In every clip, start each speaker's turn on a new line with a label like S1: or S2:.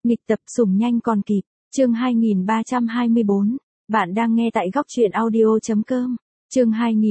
S1: Nghịch tập sủng nhanh còn kịp, chương 2324, bạn đang nghe tại góc truyện audio.com. Chương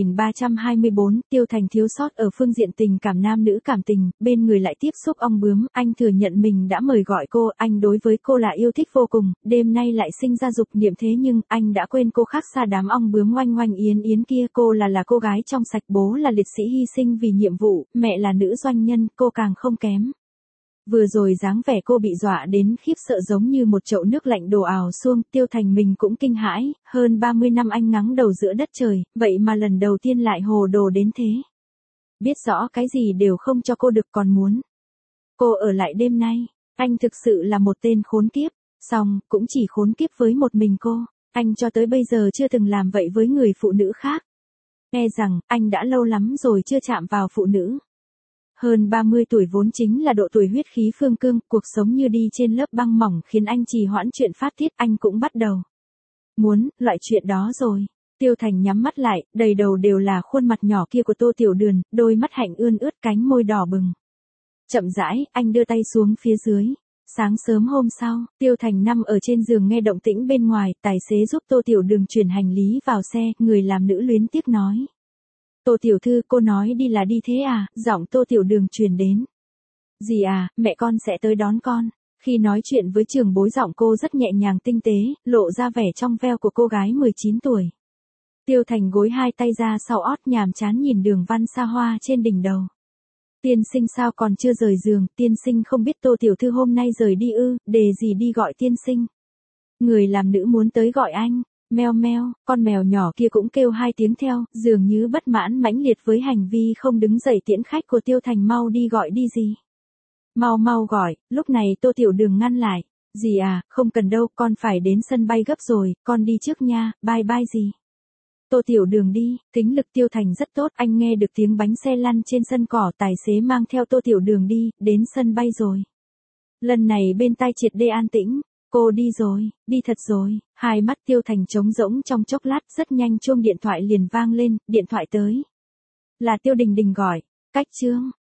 S1: 2324, Tiêu Thành thiếu sót ở phương diện tình cảm nam nữ cảm tình, bên người lại tiếp xúc ong bướm, anh thừa nhận mình đã mời gọi cô, anh đối với cô là yêu thích vô cùng, đêm nay lại sinh ra dục niệm thế nhưng, anh đã quên cô khác xa đám ong bướm oanh oanh yến yến kia, cô là cô gái trong sạch, bố là liệt sĩ hy sinh vì nhiệm vụ, mẹ là nữ doanh nhân, cô càng không kém. Vừa rồi dáng vẻ cô bị dọa đến khiếp sợ giống như một chậu nước lạnh đổ ào xuông, Tiêu Thành mình cũng kinh hãi, hơn 30 năm anh ngắng đầu giữa đất trời, vậy mà lần đầu tiên lại hồ đồ đến thế. Biết rõ cái gì đều không cho cô được còn muốn cô ở lại đêm nay, anh thực sự là một tên khốn kiếp, song cũng chỉ khốn kiếp với một mình cô, anh cho tới bây giờ chưa từng làm vậy với người phụ nữ khác. Nghe rằng, anh đã lâu lắm rồi chưa chạm vào phụ nữ. Hơn 30 tuổi vốn chính là độ tuổi huyết khí phương cương, cuộc sống như đi trên lớp băng mỏng khiến anh trì hoãn chuyện phát tiết, anh cũng bắt đầu muốn loại chuyện đó rồi. Tiêu Thành nhắm mắt lại, đầy đầu đều là khuôn mặt nhỏ kia của Tô Tiểu Đườn, đôi mắt hạnh ươn ướt, cánh môi đỏ bừng. Chậm rãi, anh đưa tay xuống phía dưới. Sáng sớm hôm sau, Tiêu Thành nằm ở trên giường nghe động tĩnh bên ngoài, tài xế giúp Tô Tiểu Đườn chuyển hành lý vào xe, người làm nữ luyến tiếc nói. Tô tiểu thư, cô nói đi là đi thế à, giọng Tô Tiểu Đường truyền đến. Gì à, mẹ con sẽ tới đón con. Khi nói chuyện với trưởng bối giọng cô rất nhẹ nhàng tinh tế, lộ ra vẻ trong veo của cô gái 19 tuổi. Tiêu Thành gối hai tay ra sau ót nhàm chán nhìn đường văn xa hoa trên đỉnh đầu. Tiên sinh sao còn chưa rời giường, tiên sinh không biết Tô tiểu thư hôm nay rời đi ư, đề gì đi gọi tiên sinh. Người làm nữ muốn tới gọi anh. Meo meo, con mèo nhỏ kia cũng kêu hai tiếng theo, dường như bất mãn mãnh liệt với hành vi không đứng dậy tiễn khách của Tiêu Thành, mau đi gọi đi gì. Mau mau gọi, lúc này Tô Tiểu Đường ngăn lại. Gì à, không cần đâu, con phải đến sân bay gấp rồi, con đi trước nha, bye bye gì. Tô Tiểu Đường đi, tính lực Tiêu Thành rất tốt, anh nghe được tiếng bánh xe lăn trên sân cỏ, tài xế mang theo Tô Tiểu Đường đi, đến sân bay rồi. Lần này bên tai triệt để an tĩnh. Cô đi rồi, đi thật rồi, hai mắt Tiêu Thành trống rỗng trong chốc lát, rất nhanh chuông điện thoại liền vang lên, điện thoại tới. Là Tiêu Đình Đình gọi, cách chương,